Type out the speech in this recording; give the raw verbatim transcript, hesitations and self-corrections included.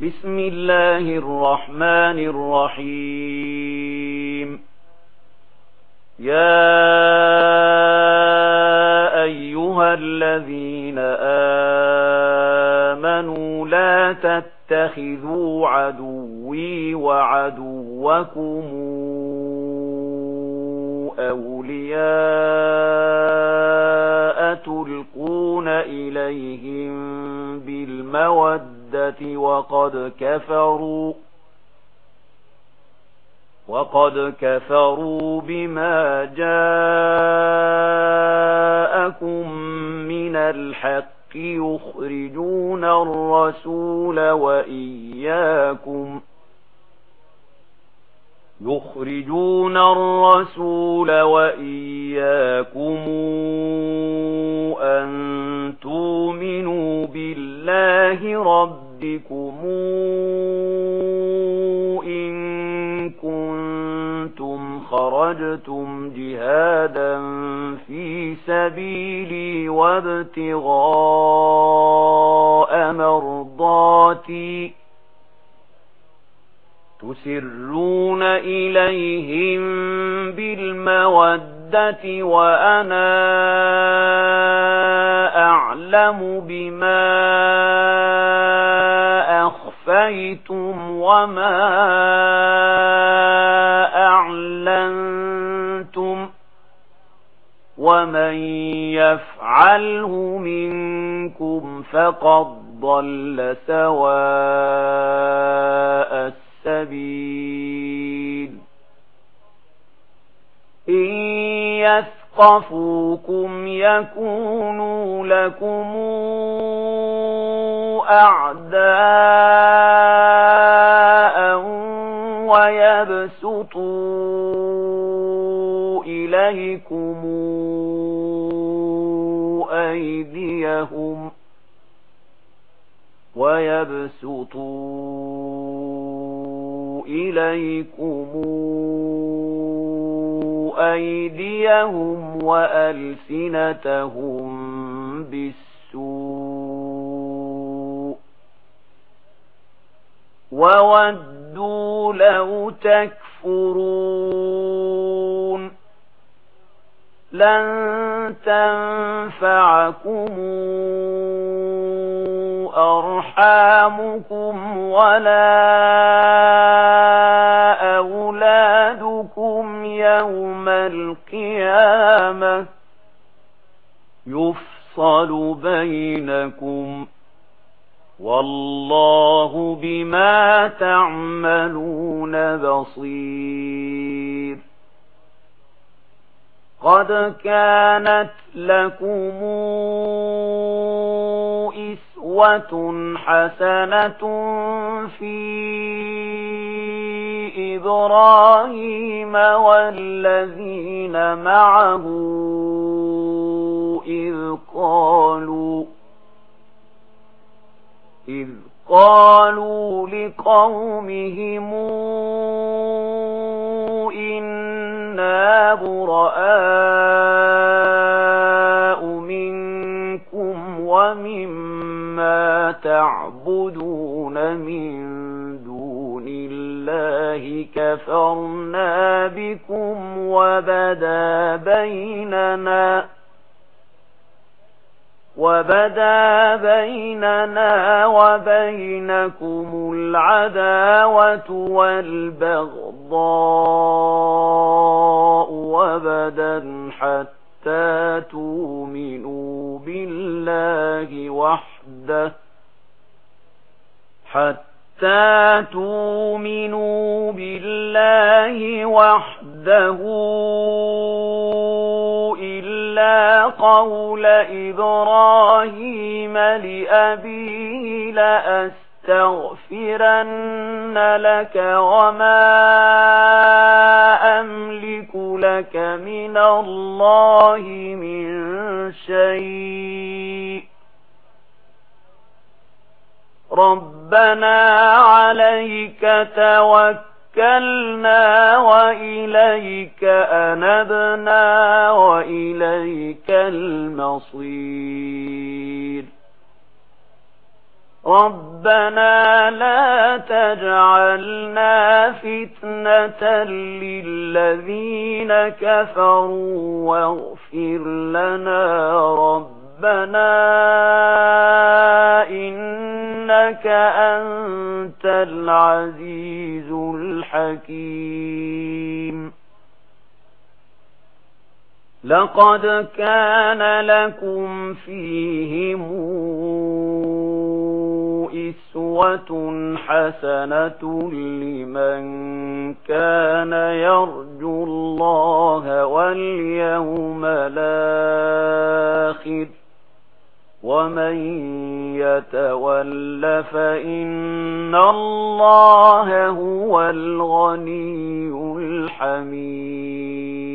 بسم الله الرحمن الرحيم. يا أيها الذين آمنوا لا تتخذوا عدوي وعدوكم أولياء تلقون إليهم بالمودة وقد كفروا وقد كفروا بما جاءكم من الحق يخرجون الرسول وإياكم يخرجون الرسول وإياكم أن تؤمنوا بالله ربكم إن كنتم خرجتم جهادا في سبيلي وابتغاء مرضاتي تسرون إليهم بالمودة وأنا أعلم بما أخفيتم وما أعلنتم ومن يفعله منكم فقد ضل سواء السبيل. إن يثقفوكم يكونوا لكم أعداء ويبسطوا إليكم أيديهم ويبسطوا إليكم أيديهم وألسنتهم بالسوء وودوا لو تكفرون. لن تنفعكم أرحامكم ولا أولادكم يوم القيامة يفصل بينكم والله بما تعملون بصير. قد كانت لكم أسوة حسنة في إبراهيم والذين معه إذ قالوا إذ قالوا لقومهم إنا براء منكم ومما تعبدون من دون الله كفرنا بكم وبدا بيننا وبدا بيننا وبينكم العداوة والبغضاء وبدا حتى تؤمنوا بالله وحده حتى تؤمنوا بالله وحده إلا قول إبراهيم لأبيه لأستغفرن لك وما أملك لك من الله من شيء ربنا عليك توكلنا وإليك أنبنا وإليك المصير. ربنا لا تجعلنا فتنة للذين كفروا واغفر لنا ربنا إنك أنت العزيز الحكيم لقد كان لكم فيهم أسوة حسنة لمن كان يرجو الله واليوم الآخر ومن يتول فإن الله هو الغني الحميد